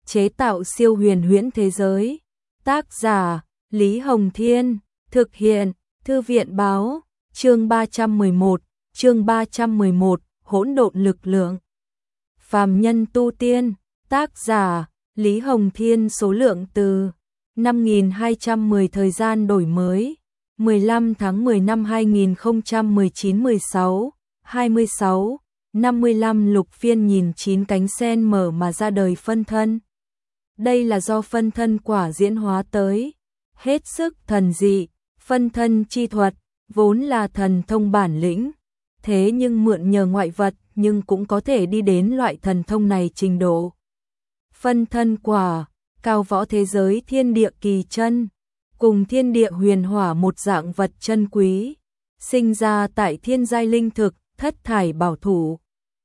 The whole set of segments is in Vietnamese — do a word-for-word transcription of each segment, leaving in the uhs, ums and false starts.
chế tạo siêu huyền huyễn thế giới. Tác giả Lý Hồng Thiên, thực hiện Thư viện Báo, chương ba trăm mười một, chương ba trăm mười một, hỗn độn lực lượng. Phàm nhân tu tiên, tác giả Lý Hồng Thiên, số lượng từ năm nghìn hai trăm mười, thời gian đổi mới mười lăm tháng mười năm hai nghìn không trăm mười chín, mười sáu, hai mươi sáu, năm mươi lăm. Lục Phiên nhìn chín cánh sen mở mà ra đời phân thân. Đây là do phân thân quả diễn hóa tới, hết sức thần dị. Phân thân chi thuật vốn là thần thông bản lĩnh, thế nhưng mượn nhờ ngoại vật nhưng cũng có thể đi đến loại thần thông này trình độ. Phân thân quả, cao võ thế giới thiên địa kỳ chân, cùng thiên địa huyền hỏa một dạng vật chân quý, sinh ra tại thiên giai linh thực, thất thải bảo thủ.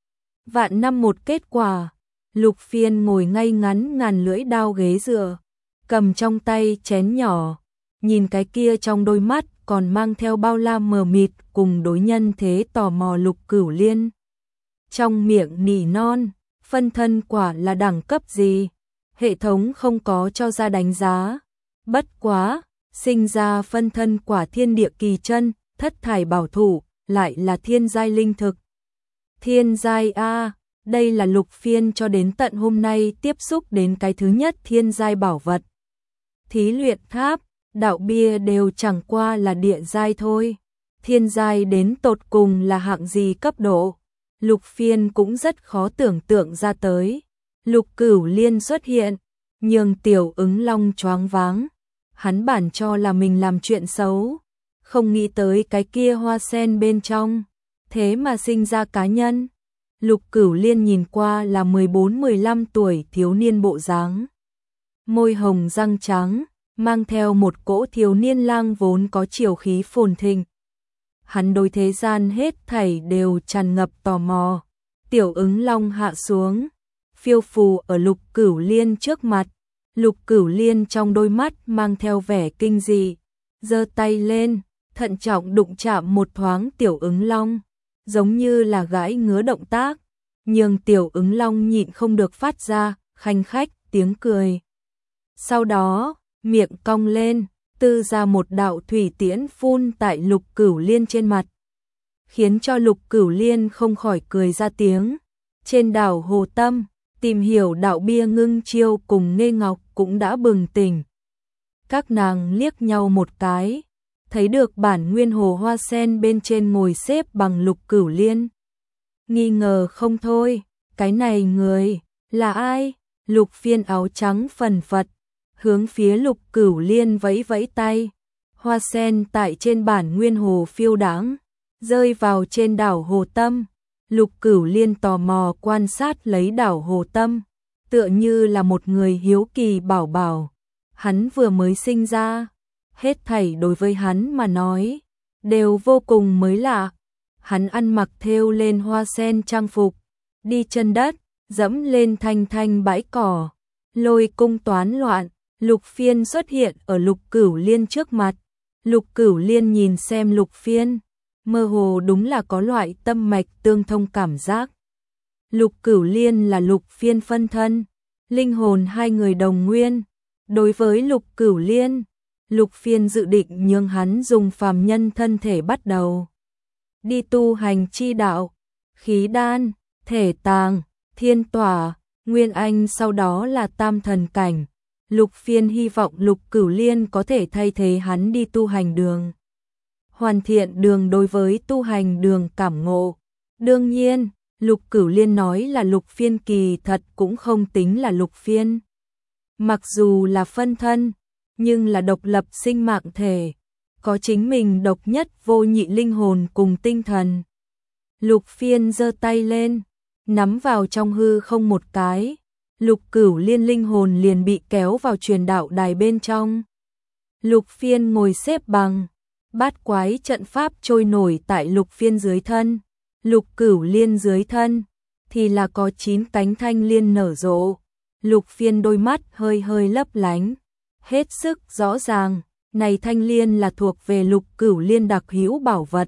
Vạn năm một kết quả. Lục Phiên ngồi ngay ngắn ngàn lưỡi đao ghế dựa, cầm trong tay chén nhỏ, nhìn cái kia trong đôi mắt còn mang theo bao la mờ mịt cùng đối nhân thế tò mò Lục Cửu Liên. Trong miệng nỉ non, phân thân quả là đẳng cấp gì? Hệ thống không có cho ra đánh giá. Bất quá, sinh ra phân thân quả thiên địa kỳ chân, thất thải bảo thủ, lại là thiên giai linh thực. Thiên giai a, đây là Lục Phiên cho đến tận hôm nay tiếp xúc đến cái thứ nhất thiên giai bảo vật. Thí luyện tháp, đạo bia đều chẳng qua là địa giai thôi. Thiên giai đến tột cùng là hạng gì cấp độ? Lục Phiên cũng rất khó tưởng tượng ra tới. Lục Cửu Liên xuất hiện, nhường Tiểu Ứng Long choáng váng. Hắn bản cho là mình làm chuyện xấu, không nghĩ tới cái kia hoa sen bên trong, thế mà sinh ra cá nhân. Lục Cửu Liên nhìn qua là mười bốn mười lăm tuổi thiếu niên bộ dáng. Môi hồng răng trắng, mang theo một cỗ thiếu niên lang vốn có chiều khí phồn thịnh. Hắn đối thế gian hết thảy đều tràn ngập tò mò. Tiểu Ứng Long hạ xuống, phiêu phù ở Lục Cửu Liên trước mặt. Lục Cửu Liên trong đôi mắt mang theo vẻ kinh dị, giơ tay lên, thận trọng đụng chạm một thoáng Tiểu Ứng Long, giống như là gãi ngứa động tác, nhưng Tiểu Ứng Long nhịn không được phát ra khanh khách tiếng cười. Sau đó, miệng cong lên, tư ra một đạo thủy tiễn phun tại Lục Cửu Liên trên mặt, khiến cho Lục Cửu Liên không khỏi cười ra tiếng. Trên đảo Hồ Tâm, tìm hiểu đạo bia Ngưng Chiêu cùng Nghê Ngọc cũng đã bừng tỉnh. Các nàng liếc nhau một cái, thấy được bản nguyên hồ hoa sen bên trên ngồi xếp bằng Lục Cửu Liên. Nghi ngờ không thôi, cái này người là ai? Lục Phiên áo trắng phần phật, hướng phía Lục Cửu Liên vẫy vẫy tay. Hoa sen tại trên bản nguyên hồ phiêu đãng, rơi vào trên đảo Hồ Tâm. Lục Cửu Liên tò mò quan sát lấy đảo Hồ Tâm, tựa như là một người hiếu kỳ bảo bảo. Hắn vừa mới sinh ra, hết thảy đối với hắn mà nói đều vô cùng mới lạ. Hắn ăn mặc thêu lên hoa sen trang phục, đi chân đất, dẫm lên thanh thanh bãi cỏ, lôi cung toán loạn. Lục Phiên xuất hiện ở Lục Cửu Liên trước mặt. Lục Cửu Liên nhìn xem Lục Phiên, mơ hồ đúng là có loại tâm mạch tương thông cảm giác. Lục Cửu Liên là Lục Phiên phân thân, linh hồn hai người đồng nguyên. Đối với Lục Cửu Liên, Lục Phiên dự định nhường hắn dùng phàm nhân thân thể bắt đầu đi tu hành chi đạo, khí đan, thể tàng, thiên tỏa, nguyên anh, sau đó là tam thần cảnh. Lục Phiên hy vọng Lục Cửu Liên có thể thay thế hắn đi tu hành đường, hoàn thiện đường đối với tu hành đường cảm ngộ. Đương nhiên, Lục Cửu Liên nói là Lục Phiên kỳ thật cũng không tính là Lục Phiên. Mặc dù là phân thân, nhưng là độc lập sinh mạng thể, có chính mình độc nhất vô nhị linh hồn cùng tinh thần. Lục Phiên giơ tay lên, nắm vào trong hư không một cái, Lục Cửu Liên linh hồn liền bị kéo vào truyền đạo đài bên trong. Lục Phiên ngồi xếp bằng, bát quái trận pháp trôi nổi tại Lục Phiên dưới thân. Lục Cửu Liên dưới thân thì là có chín cánh thanh liên nở rộ. Lục Phiên đôi mắt hơi hơi lấp lánh, hết sức rõ ràng, này thanh liên là thuộc về Lục Cửu Liên đặc hữu bảo vật.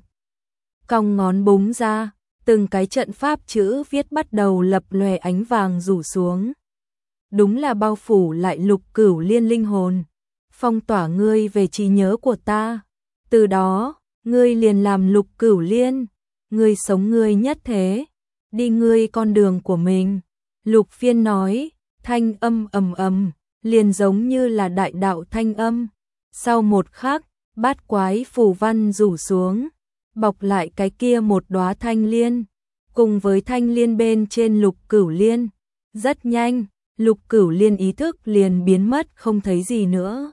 Cong ngón búng ra, từng cái trận pháp chữ viết bắt đầu lập lòe ánh vàng rủ xuống. đúng là bao phủ lại Lục Cửu Liên linh hồn, phong tỏa ngươi về trí nhớ của ta. Từ đó, ngươi liền làm Lục Cửu Liên, ngươi sống ngươi nhất thế, đi ngươi con đường của mình. Lục Phiên nói, thanh âm ầm ầm, liền giống như là đại đạo thanh âm. Sau một khắc, bát quái phù văn rủ xuống, bọc lại cái kia một đóa thanh liên, cùng với thanh liên bên trên Lục Cửu Liên. Rất nhanh, Lục Cửu Liên ý thức liền biến mất không thấy gì nữa.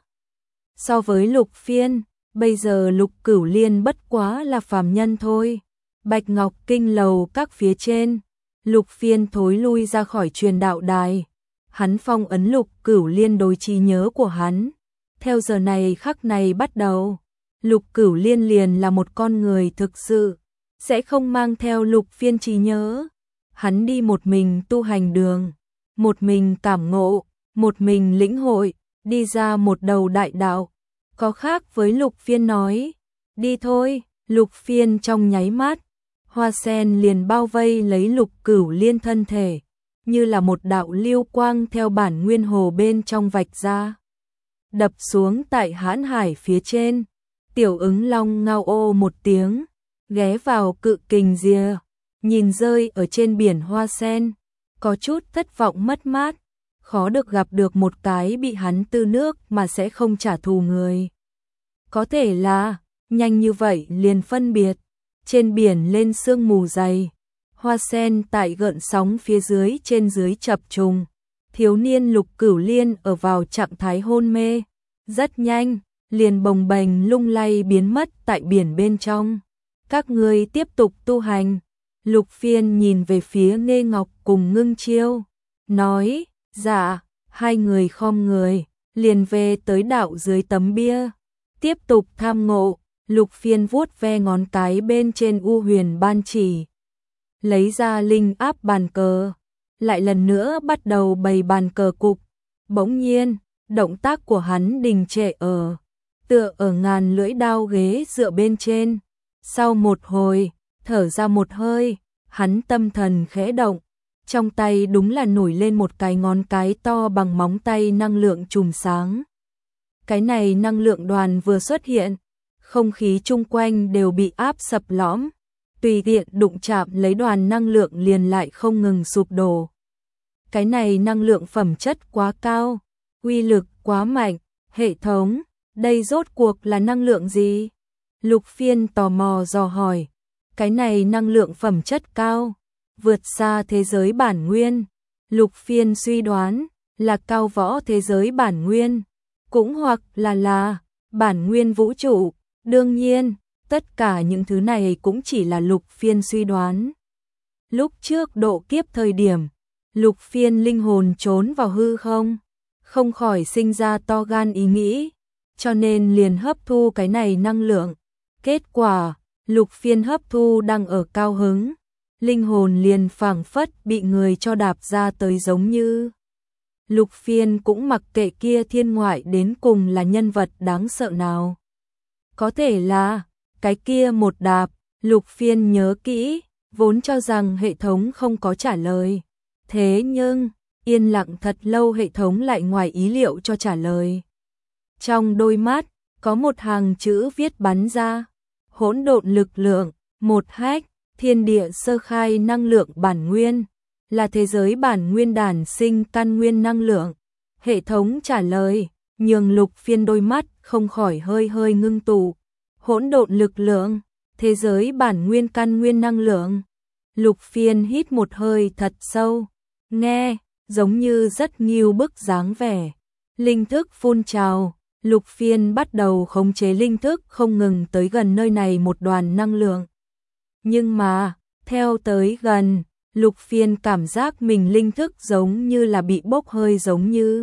So với Lục Phiên, bây giờ Lục Cửu Liên bất quá là phàm nhân thôi. Bạch Ngọc Kinh lầu các phía trên, Lục Phiên thối lui ra khỏi truyền đạo đài. Hắn phong ấn Lục Cửu Liên đối trí nhớ của hắn. Theo giờ này khắc này bắt đầu, Lục Cửu Liên liền là một con người thực sự, sẽ không mang theo Lục Phiên trí nhớ. Hắn đi một mình tu hành đường, một mình cảm ngộ, một mình lĩnh hội, đi ra một đầu đại đạo. Có khác với Lục Phiên nói, đi thôi. Lục Phiên trong nháy mắt, hoa sen liền bao vây lấy Lục Cửu Liên thân thể, như là một đạo lưu quang theo bản nguyên hồ bên trong vạch ra, đập xuống tại hãn hải phía trên. Tiểu ứng long ngao ô một tiếng, ghé vào cự kình rìa, nhìn rơi ở trên biển hoa sen, có chút thất vọng mất mát, khó được gặp được một cái bị hắn tư nước mà sẽ không trả thù người. Có thể là, nhanh như vậy liền phân biệt, trên biển lên sương mù dày, hoa sen tại gợn sóng phía dưới trên dưới chập trùng, thiếu niên Lục Cửu Liên ở vào trạng thái hôn mê, rất nhanh, liền bồng bềnh lung lay biến mất tại biển bên trong. Các ngươi tiếp tục tu hành. Lục Phiên nhìn về phía Nghê Ngọc cùng Ngưng Chiêu, nói, dạ, hai người khom người, liền về tới đạo dưới tấm bia, tiếp tục tham ngộ. Lục Phiên vuốt ve ngón cái bên trên U Huyền Ban Chỉ, lấy ra linh áp bàn cờ, lại lần nữa bắt đầu bày bàn cờ cục. Bỗng nhiên, động tác của hắn đình trệ ở, tựa ở ngàn lưỡi đao ghế dựa bên trên. Sau một hồi, thở ra một hơi, hắn tâm thần khẽ động, trong tay đúng là nổi lên một cái ngón cái to bằng móng tay năng lượng chùm sáng. Cái này năng lượng đoàn vừa xuất hiện, không khí chung quanh đều bị áp sập lõm, tùy tiện đụng chạm lấy đoàn năng lượng liền lại không ngừng sụp đổ. Cái này năng lượng phẩm chất quá cao, uy lực quá mạnh, hệ thống, đây rốt cuộc là năng lượng gì? Lục Phiên tò mò dò hỏi, cái này năng lượng phẩm chất cao, vượt xa thế giới bản nguyên. Lục Phiên suy đoán là cao võ thế giới bản nguyên, cũng hoặc là là bản nguyên vũ trụ. Đương nhiên, tất cả những thứ này cũng chỉ là Lục Phiên suy đoán. Lúc trước độ kiếp thời điểm, Lục Phiên linh hồn trốn vào hư không, không khỏi sinh ra to gan ý nghĩ, cho nên liền hấp thu cái này năng lượng. Kết quả, Lục Phiên hấp thu đang ở cao hứng, linh hồn liền phảng phất bị người cho đạp ra tới giống như. Lục Phiên cũng mặc kệ kia thiên ngoại đến cùng là nhân vật đáng sợ nào. Có thể là, cái kia một đạp, Lục Phiên nhớ kỹ, vốn cho rằng hệ thống không có trả lời. Thế nhưng, yên lặng thật lâu hệ thống lại ngoài ý liệu cho trả lời. Trong đôi mắt, có một hàng chữ viết bắn ra, hỗn độn lực lượng, một hách, thiên địa sơ khai năng lượng bản nguyên, là thế giới bản nguyên đản sinh căn nguyên năng lượng. Hệ thống trả lời, nhường Lục Phiên đôi mắt không khỏi hơi hơi ngưng tụ. Hỗn độn lực lượng, thế giới bản nguyên căn nguyên năng lượng. Lục Phiên hít một hơi thật sâu, nghe, giống như rất nghiêu bức dáng vẻ. Linh thức phun trào, Lục Phiên bắt đầu khống chế linh thức không ngừng tới gần nơi này một đoàn năng lượng. Nhưng mà, theo tới gần, Lục Phiên cảm giác mình linh thức giống như là bị bốc hơi giống như.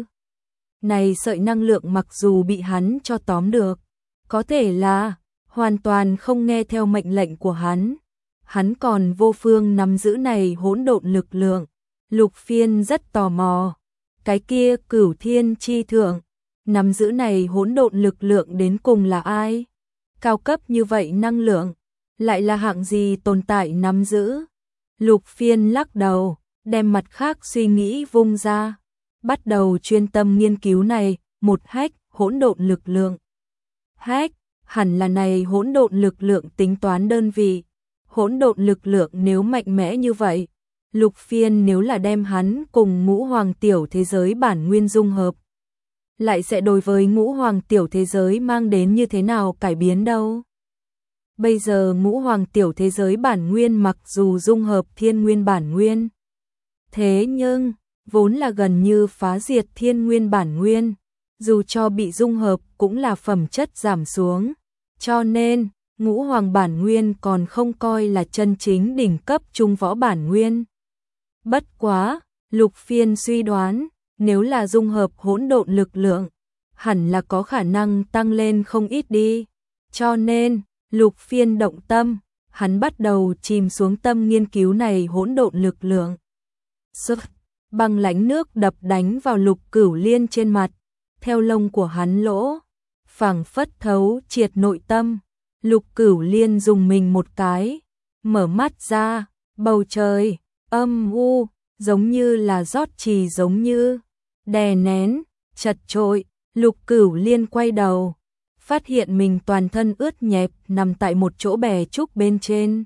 Này sợi năng lượng mặc dù bị hắn cho tóm được, có thể là hoàn toàn không nghe theo mệnh lệnh của hắn. Hắn còn vô phương nắm giữ này hỗn độn lực lượng. Lục Phiên rất tò mò, cái kia Cửu Thiên chi thượng, nắm giữ này hỗn độn lực lượng đến cùng là ai? Cao cấp như vậy năng lượng, lại là hạng gì tồn tại nắm giữ? Lục Phiên lắc đầu, đem mặt khác suy nghĩ vung ra. bắt đầu chuyên tâm nghiên cứu này, một hách, hỗn độn lực lượng. Hách, hẳn là này hỗn độn lực lượng tính toán đơn vị. Hỗn độn lực lượng nếu mạnh mẽ như vậy, Lục Phiên nếu là đem hắn cùng ngũ hoàng tiểu thế giới bản nguyên dung hợp, lại sẽ đối với ngũ hoàng tiểu thế giới mang đến như thế nào cải biến đâu. Bây giờ ngũ hoàng tiểu thế giới bản nguyên mặc dù dung hợp thiên nguyên bản nguyên, thế nhưng vốn là gần như phá diệt thiên nguyên bản nguyên, dù cho bị dung hợp cũng là phẩm chất giảm xuống, cho nên ngũ hoàng bản nguyên còn không coi là chân chính đỉnh cấp trung võ bản nguyên. Bất quá, Lục Phiên suy đoán, nếu là dung hợp hỗn độn lực lượng, hẳn là có khả năng tăng lên không ít đi. Cho nên, Lục Phiên động tâm, hắn bắt đầu chìm xuống tâm nghiên cứu này hỗn độn lực lượng. Sức, băng lãnh nước đập đánh vào Lục Cửu Liên trên mặt, theo lông của hắn lỗ, phảng phất thấu triệt nội tâm. Lục Cửu Liên dùng mình một cái, mở mắt ra, bầu trời, âm u, giống như là rót trì giống như, đè nén, chật trội. Lục Cửu Liên quay đầu, phát hiện mình toàn thân ướt nhẹp nằm tại một chỗ bè trúc bên trên.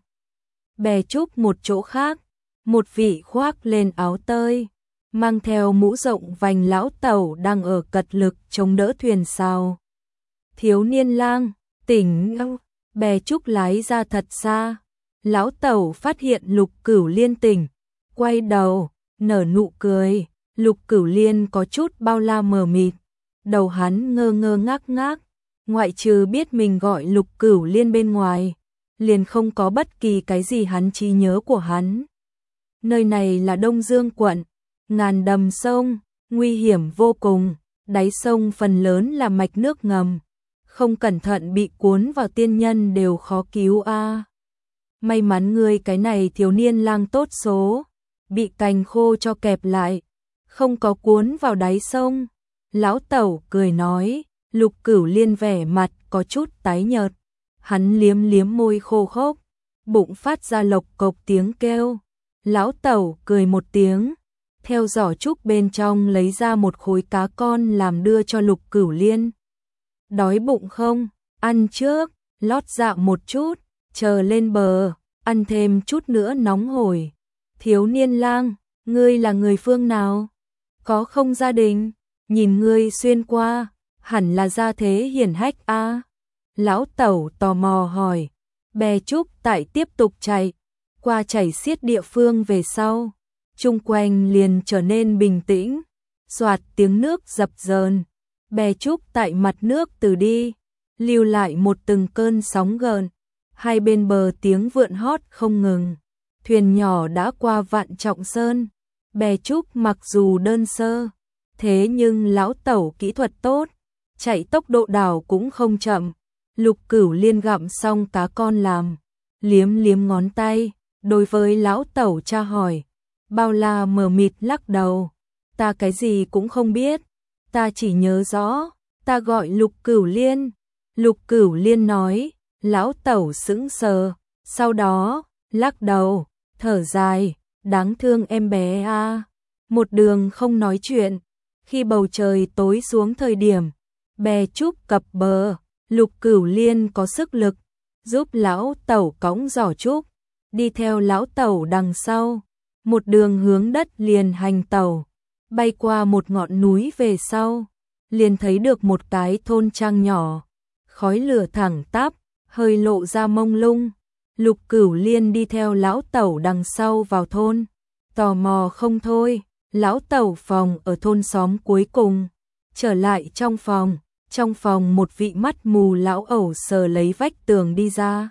Bè trúc một chỗ khác, một vị khoác lên áo tơi, mang theo mũ rộng vành lão tẩu đang ở cật lực chống đỡ thuyền sào. Thiếu niên lang, tỉnh ngao, bè trúc lái ra thật xa. Lão tẩu phát hiện Lục Cửu Liên tỉnh, quay đầu, nở nụ cười. Lục Cửu Liên có chút bao la mờ mịt, đầu hắn ngơ ngơ ngác ngác, ngoại trừ biết mình gọi Lục Cửu Liên bên ngoài, liền không có bất kỳ cái gì hắn trí nhớ của hắn. Nơi này là Đông Dương quận, ngàn đầm sông, nguy hiểm vô cùng, đáy sông phần lớn là mạch nước ngầm, không cẩn thận bị cuốn vào tiên nhân đều khó cứu a. À. May mắn ngươi cái này thiếu niên lang tốt số, bị cành khô cho kẹp lại, không có cuốn vào đáy sông. Lão tẩu cười nói. Lục Cửu Liên vẻ mặt có chút tái nhợt, hắn liếm liếm môi khô khốc, bụng phát ra lộc cộc tiếng kêu. Lão tẩu cười một tiếng, theo giỏ trúc bên trong lấy ra một khối cá con làm đưa cho Lục Cửu Liên. Đói bụng không? Ăn trước, lót dạ một chút, chờ lên bờ, ăn thêm chút nữa nóng hổi. Thiếu niên lang, ngươi là người phương nào? Có không gia đình? Nhìn ngươi xuyên qua, hẳn là gia thế hiển hách a. À? Lão tẩu tò mò hỏi. Bè trúc tại tiếp tục chạy, qua chảy xiết địa phương về sau, chung quanh liền trở nên bình tĩnh, xoạt tiếng nước dập dờn, bè trúc tại mặt nước từ đi, lưu lại một từng cơn sóng gợn, hai bên bờ tiếng vượn hót không ngừng, thuyền nhỏ đã qua Vạn Trọng Sơn, bè trúc mặc dù đơn sơ, thế nhưng lão tẩu kỹ thuật tốt, chạy tốc độ đảo cũng không chậm. Lục Cửu Liên gặm xong cá con làm, liếm liếm ngón tay, đối với lão tẩu tra hỏi. Bao la mờ mịt lắc đầu, ta cái gì cũng không biết, ta chỉ nhớ rõ, ta gọi Lục Cửu Liên. Lục Cửu Liên nói, lão tẩu sững sờ, sau đó, lắc đầu, thở dài, đáng thương em bé a. À. Một đường không nói chuyện, khi bầu trời tối xuống thời điểm, bè trúc cập bờ. Lục Cửu Liên có sức lực, giúp lão tẩu cõng giỏ trúc, đi theo lão tẩu đằng sau, một đường hướng đất liền hành tẩu, bay qua một ngọn núi về sau, liền thấy được một cái thôn trang nhỏ, khói lửa thẳng tắp, hơi lộ ra mông lung. Lục Cửu Liên đi theo lão tẩu đằng sau vào thôn, tò mò không thôi. Lão tẩu phòng ở thôn xóm cuối cùng, trở lại trong phòng. Trong phòng một vị mắt mù lão ẩu sờ lấy vách tường đi ra.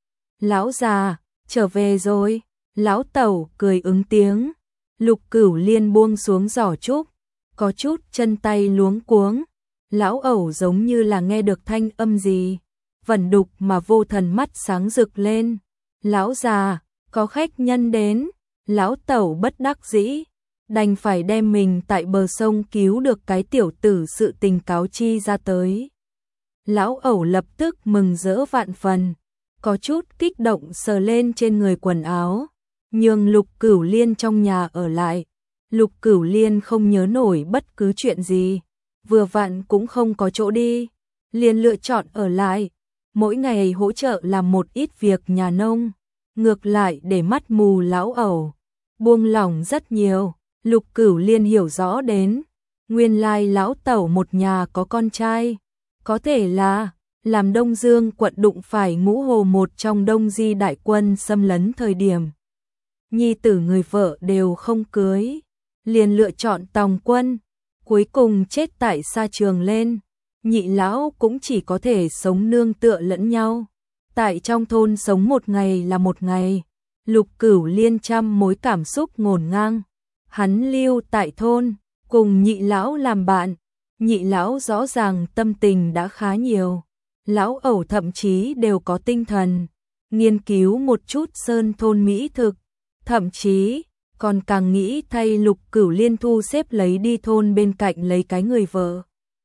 Lão già, trở về rồi. Lão tẩu cười ứng tiếng. Lục Cửu Liên buông xuống giỏ trúc, có chút chân tay luống cuống. Lão ẩu giống như là nghe được thanh âm gì, vẩn đục mà vô thần mắt sáng rực lên. Lão già, có khách nhân đến. Lão tẩu bất đắc dĩ, đành phải đem mình tại bờ sông cứu được cái tiểu tử sự tình cáo chi ra tới. Lão ẩu lập tức mừng rỡ vạn phần, có chút kích động sờ lên trên người quần áo, nhường Lục Cửu Liên trong nhà ở lại. Lục Cửu Liên không nhớ nổi bất cứ chuyện gì, vừa vặn cũng không có chỗ đi, liền lựa chọn ở lại, mỗi ngày hỗ trợ làm một ít việc nhà nông, ngược lại để mắt mù lão ẩu, buông lỏng rất nhiều. Lục Cửu Liên hiểu rõ đến, nguyên lai lão tẩu một nhà có con trai, có thể là làm Đông Dương quận đụng phải Ngũ Hồ một trong Đông Di đại quân xâm lấn thời điểm. Nhi tử người vợ đều không cưới, liền lựa chọn tòng quân, cuối cùng chết tại sa trường lên, nhị lão cũng chỉ có thể sống nương tựa lẫn nhau. Tại trong thôn sống một ngày là một ngày, Lục Cửu Liên trăm mối cảm xúc ngổn ngang. Hắn lưu tại thôn, cùng nhị lão làm bạn, nhị lão rõ ràng tâm tình đã khá nhiều. Lão ẩu thậm chí đều có tinh thần, nghiên cứu một chút sơn thôn mỹ thực, thậm chí còn càng nghĩ thay Lục Cửu Liên thu xếp lấy đi thôn bên cạnh lấy cái người vợ.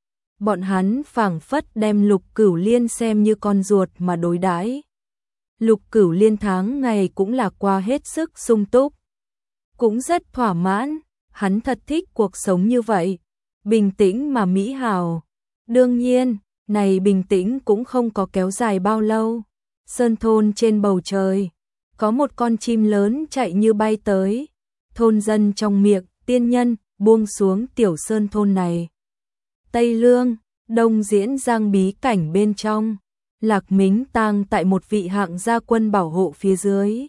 Bọn hắn phảng phất đem Lục Cửu Liên xem như con ruột mà đối đãi. Lục Cửu Liên tháng ngày cũng là qua hết sức sung túc, cũng rất thỏa mãn, hắn thật thích cuộc sống như vậy, bình tĩnh mà mỹ hào. Đương nhiên, này bình tĩnh cũng không có kéo dài bao lâu. Sơn thôn trên bầu trời, có một con chim lớn chạy như bay tới, thôn dân trong miệng tiên nhân buông xuống tiểu sơn thôn này. Tây Lương, Đông Diễn Giang bí cảnh bên trong, Lạc Mính tang tại một vị hạng gia quân bảo hộ phía dưới.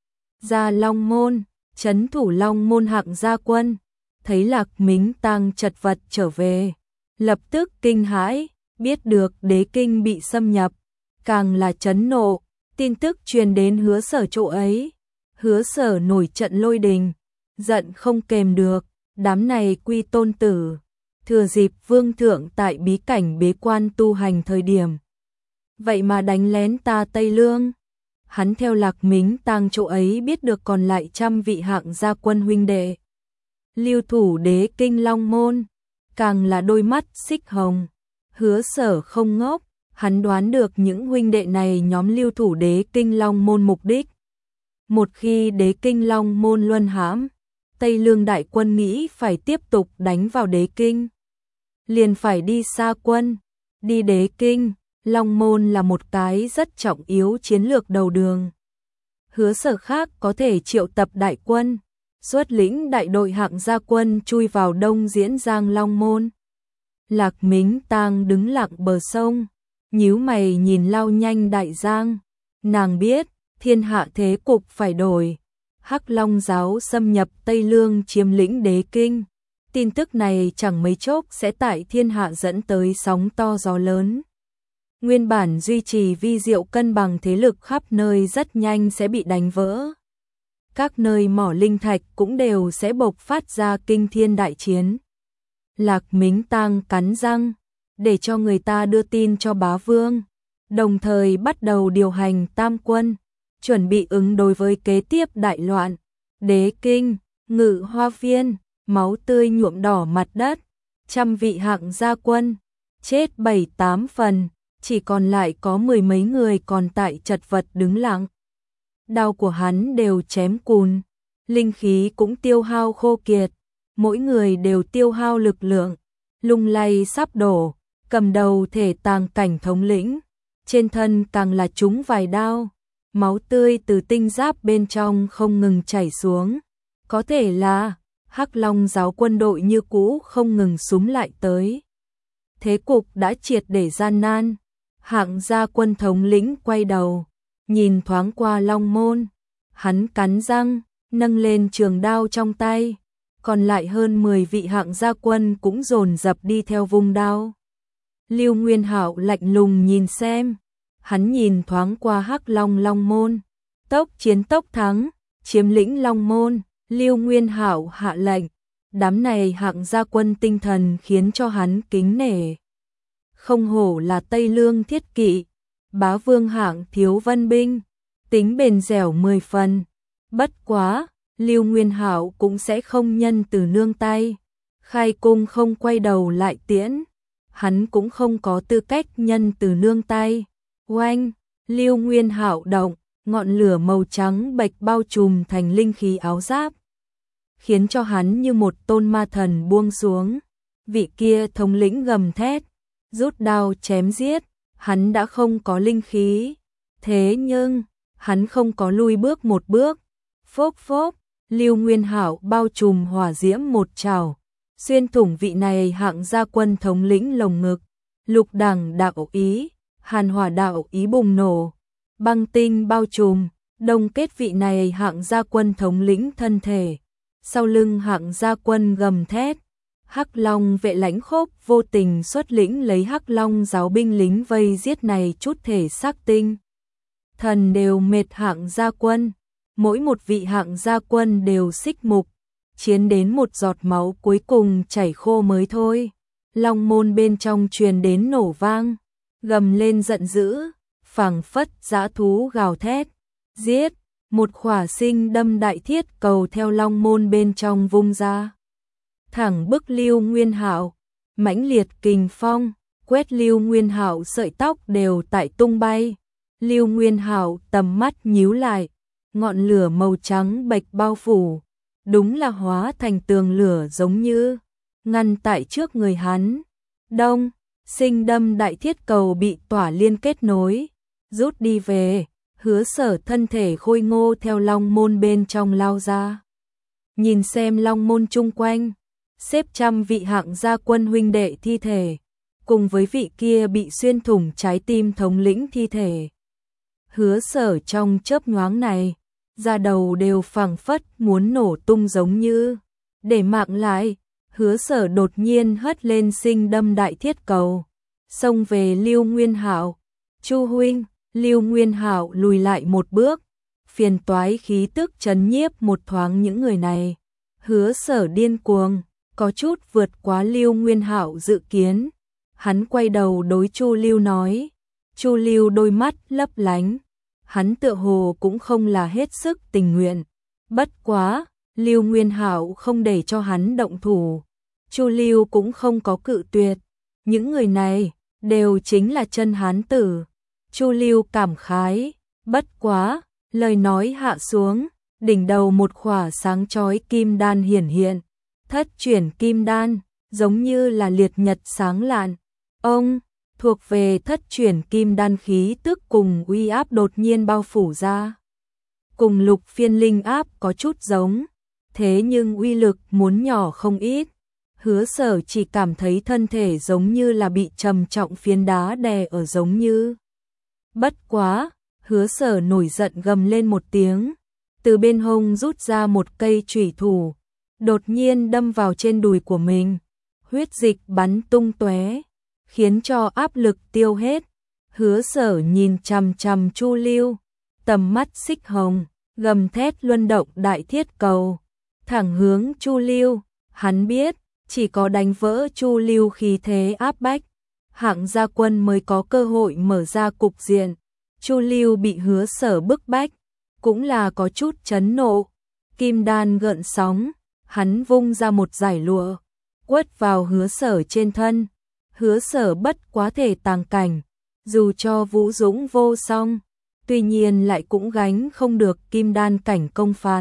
Gia Long Môn, trấn thủ Long Môn hạng gia quân, thấy Lạc Mính tang chật vật trở về, lập tức kinh hãi, biết được đế kinh bị xâm nhập, càng là chấn nộ, tin tức truyền đến Hứa Sở chỗ ấy. Hứa Sở nổi trận lôi đình, giận không kềm được, đám này quy tôn tử, thừa dịp vương thượng tại bí cảnh bế quan tu hành thời điểm, vậy mà đánh lén ta Tây Lương. Hắn theo Lạc Mính tang chỗ ấy biết được còn lại trăm vị hạng gia quân huynh đệ lưu thủ đế kinh Long Môn, càng là đôi mắt xích hồng. Hứa Sở không ngốc, hắn đoán được những huynh đệ này nhóm lưu thủ đế kinh Long Môn mục đích. Một khi đế kinh Long Môn luân hãm, Tây Lương đại quân nghĩ phải tiếp tục đánh vào đế kinh, liền phải đi xa quân, đi đế kinh. Long Môn là một cái rất trọng yếu chiến lược đầu đường. Hứa Sở khác có thể triệu tập đại quân, xuất lĩnh đại đội hạng gia quân chui vào Đông Diễn Giang Long Môn. Lạc Mính tang đứng lặng bờ sông, nhíu mày nhìn lao nhanh đại giang. Nàng biết, thiên hạ thế cục phải đổi. Hắc Long giáo xâm nhập Tây Lương chiếm lĩnh đế kinh. Tin tức này chẳng mấy chốc sẽ tại thiên hạ dẫn tới sóng to gió lớn. Nguyên bản duy trì vi diệu cân bằng thế lực khắp nơi rất nhanh sẽ bị đánh vỡ. Các nơi mỏ linh thạch cũng đều sẽ bộc phát ra kinh thiên đại chiến. Lạc Mính tang cắn răng, để cho người ta đưa tin cho bá vương, đồng thời bắt đầu điều hành tam quân, chuẩn bị ứng đối với kế tiếp đại loạn. Đế kinh, Ngự Hoa Viên, máu tươi nhuộm đỏ mặt đất, trăm vị hạng gia quân, chết bảy tám phần, chỉ còn lại có mười mấy người còn tại chật vật đứng lặng. Đao của hắn đều chém cùn, linh khí cũng tiêu hao khô kiệt, mỗi người đều tiêu hao lực lượng, lung lay sắp đổ, cầm đầu thể tàng cảnh thống lĩnh, trên thân càng là trúng vài đao, máu tươi từ tinh giáp bên trong không ngừng chảy xuống, có thể là Hắc Long giáo quân đội như cũ không ngừng súm lại tới. Thế cục đã triệt để gian nan. Hạng gia quân thống lĩnh quay đầu, nhìn thoáng qua Long Môn, hắn cắn răng, nâng lên trường đao trong tay, còn lại hơn mười vị hạng gia quân cũng dồn dập đi theo vùng đao. Lưu Nguyên Hạo lạnh lùng nhìn xem, hắn nhìn thoáng qua Hắc Long Long Môn, tốc chiến tốc thắng, chiếm lĩnh Long Môn. Lưu Nguyên Hạo hạ lệnh, đám này hạng gia quân tinh thần khiến cho hắn kính nể. Không hổ là Tây Lương thiết kỵ, bá vương hạng thiếu vân binh, tính bền dẻo mười phần. Bất quá, Lưu Nguyên Hạo cũng sẽ không nhân từ nương tay, khai cung không quay đầu lại tiễn, hắn cũng không có tư cách nhân từ nương tay. Oanh, Lưu Nguyên Hạo động, ngọn lửa màu trắng bạch bao trùm thành linh khí áo giáp, khiến cho hắn như một tôn ma thần buông xuống. Vị kia thống lĩnh gầm thét, rút đao chém giết, hắn đã không có linh khí. Thế nhưng, hắn không có lui bước một bước. Phốc phốc, Lưu Nguyên Hạo bao trùm hỏa diễm một trảo, xuyên thủng vị này hạng gia quân thống lĩnh lồng ngực. Lục đẳng đạo ý, hàn hỏa đạo ý bùng nổ, băng tinh bao trùm, đông kết vị này hạng gia quân thống lĩnh thân thể. Sau lưng hạng gia quân gầm thét, Hắc Long vệ lãnh khốc vô tình xuất lĩnh lấy Hắc Long giáo binh lính vây giết này chút thể xác tinh. Thần đều mệt hạng gia quân, mỗi một vị hạng gia quân đều xích mục, chiến đến một giọt máu cuối cùng chảy khô mới thôi. Long môn bên trong truyền đến nổ vang, gầm lên giận dữ, phảng phất dã thú gào thét, giết, một khỏa sinh đâm đại thiết cầu theo long môn bên trong vung ra. Thẳng bức Lưu Nguyên Hạo, mãnh liệt kình phong, quét Lưu Nguyên Hạo sợi tóc đều tại tung bay. Lưu Nguyên Hạo tầm mắt nhíu lại, ngọn lửa màu trắng bạch bao phủ, đúng là hóa thành tường lửa giống như ngăn tại trước người hắn. Đông, sinh đâm đại thiết cầu bị tỏa liên kết nối, rút đi về, Hứa Sở thân thể khôi ngô theo long môn bên trong lao ra. Nhìn xem long môn chung quanh, xếp trăm vị hạng gia quân huynh đệ thi thể, cùng với vị kia bị xuyên thủng trái tim thống lĩnh thi thể. Hứa Sở trong chớp nhoáng này, da đầu đều phảng phất muốn nổ tung giống như. Để mạng lại, Hứa Sở đột nhiên hất lên sinh đâm đại thiết cầu, xông về Lưu Nguyên Hạo. Chu huynh, Lưu Nguyên Hạo lùi lại một bước, phiền toái khí tức trấn nhiếp một thoáng những người này. Hứa Sở điên cuồng, có chút vượt quá Lưu Nguyên Hạo dự kiến. Hắn quay đầu đối Chu Lưu nói, Chu Lưu đôi mắt lấp lánh, hắn tựa hồ cũng không là hết sức tình nguyện. Bất quá, Lưu Nguyên Hạo không để cho hắn động thủ, Chu Lưu cũng không có cự tuyệt. Những người này đều chính là chân hán tử. Chu Lưu cảm khái, bất quá, lời nói hạ xuống, đỉnh đầu một khỏa sáng chói kim đan hiển hiện. Thất chuyển kim đan, giống như là liệt nhật sáng lạn. Ông, thuộc về thất chuyển kim đan khí tức cùng uy áp đột nhiên bao phủ ra. Cùng lục phiên linh áp có chút giống, thế nhưng uy lực muốn nhỏ không ít. Hứa Sở chỉ cảm thấy thân thể giống như là bị trầm trọng phiến đá đè ở giống như. Bất quá, Hứa Sở nổi giận gầm lên một tiếng, từ bên hông rút ra một cây chủy thủ, đột nhiên đâm vào trên đùi của mình. Huyết dịch bắn tung tóe, khiến cho áp lực tiêu hết. Hứa Sở nhìn chằm chằm Chu Lưu, tầm mắt xích hồng, gầm thét luân động đại thiết cầu, thẳng hướng Chu Lưu. Hắn biết, chỉ có đánh vỡ Chu Lưu khí thế áp bách, hạng gia quân mới có cơ hội mở ra cục diện. Chu Lưu bị Hứa Sở bức bách, cũng là có chút chấn nộ. Kim đan gợn sóng, hắn vung ra một dải lụa, quất vào Hứa Sở trên thân. Hứa Sở bất quá thể tàng cảnh, dù cho vũ dũng vô song, tuy nhiên lại cũng gánh không được kim đan cảnh công phạt.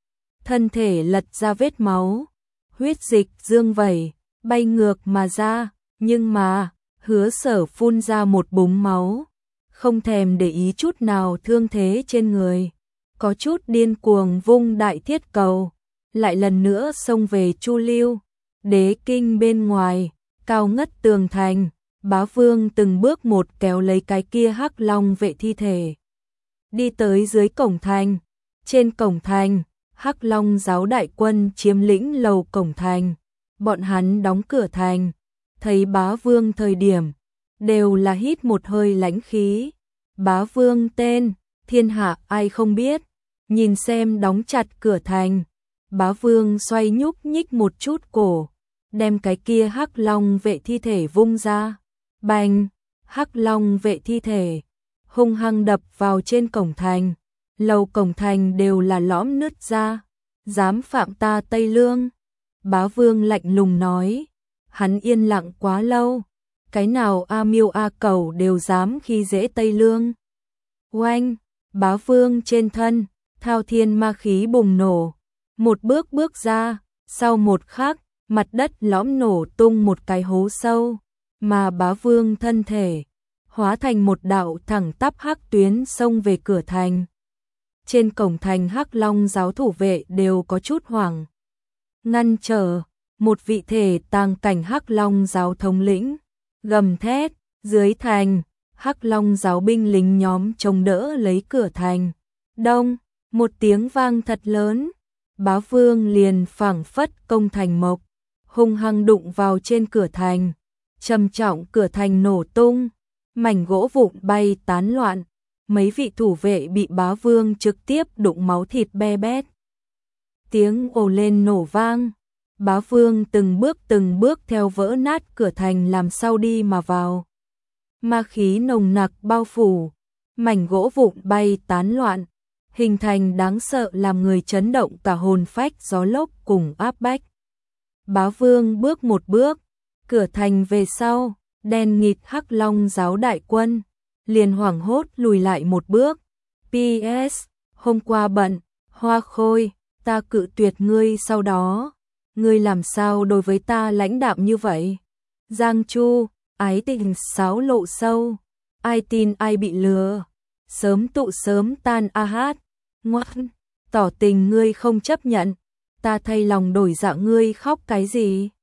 Thân thể lật ra vết máu, huyết dịch dương vẩy, bay ngược mà ra, nhưng mà, Hứa Sở phun ra một búng máu, không thèm để ý chút nào thương thế trên người, có chút điên cuồng vung đại thiết cầu, lại lần nữa xông về Chu Lưu. Đế kinh bên ngoài, cao ngất tường thành, Bá Vương từng bước một kéo lấy cái kia Hắc Long vệ thi thể, đi tới dưới cổng thành. Trên cổng thành, Hắc Long giáo đại quân chiếm lĩnh lầu cổng thành, bọn hắn đóng cửa thành, thấy Bá Vương thời điểm, đều là hít một hơi lãnh khí. Bá Vương tên, thiên hạ ai không biết, nhìn xem đóng chặt cửa thành, Bá Vương xoay nhúc nhích một chút cổ, đem cái kia Hắc Long vệ thi thể vung ra. Bành, Hắc Long vệ thi thể hung hăng đập vào trên cổng thành, lầu cổng thành đều là lõm nứt ra. Dám phạm ta Tây Lương? Bá Vương lạnh lùng nói. Hắn yên lặng quá lâu, cái nào A Miêu A Cẩu đều dám khi dễ Tây Lương. Oanh, Bá Vương trên thân, thao thiên ma khí bùng nổ, Một bước bước ra, sau một khắc, mặt đất lõm nổ tung một cái hố sâu, mà Bá Vương thân thể hóa thành một đạo thẳng tắp hắc tuyến xông về cửa thành. Trên cổng thành Hắc Long giáo thủ vệ đều có chút hoảng. Ngăn trở, một vị thể tàng cảnh Hắc Long giáo thống lĩnh gầm thét, dưới thành, Hắc Long giáo binh lính nhóm chống đỡ lấy cửa thành. Đông, một tiếng vang thật lớn, Bá Vương liền phảng phất công thành mộc, hung hăng đụng vào trên cửa thành, trầm trọng cửa thành nổ tung, mảnh gỗ vụn bay tán loạn, mấy vị thủ vệ bị Bá Vương trực tiếp đụng máu thịt be bét. Tiếng ồ lên nổ vang, Bá Vương từng bước từng bước theo vỡ nát cửa thành làm sao đi mà vào. Ma khí nồng nặc bao phủ, mảnh gỗ vụn bay tán loạn, hình thành đáng sợ làm người chấn động cả hồn phách gió lốc cùng áp bách. Bá Vương bước một bước, cửa thành về sau, đen nghịt Hắc Long giáo đại quân, liền hoảng hốt lùi lại một bước. pê ét, hôm qua bận, Hoa Khôi, ta cự tuyệt ngươi sau đó, ngươi làm sao đối với ta lãnh đạm như vậy? Giang Chu, ái tình sáo lộ sâu, ai tin ai bị lừa, sớm tụ sớm tan a hát, ngoan, tỏ tình ngươi không chấp nhận, ta thay lòng đổi dạ ngươi khóc cái gì?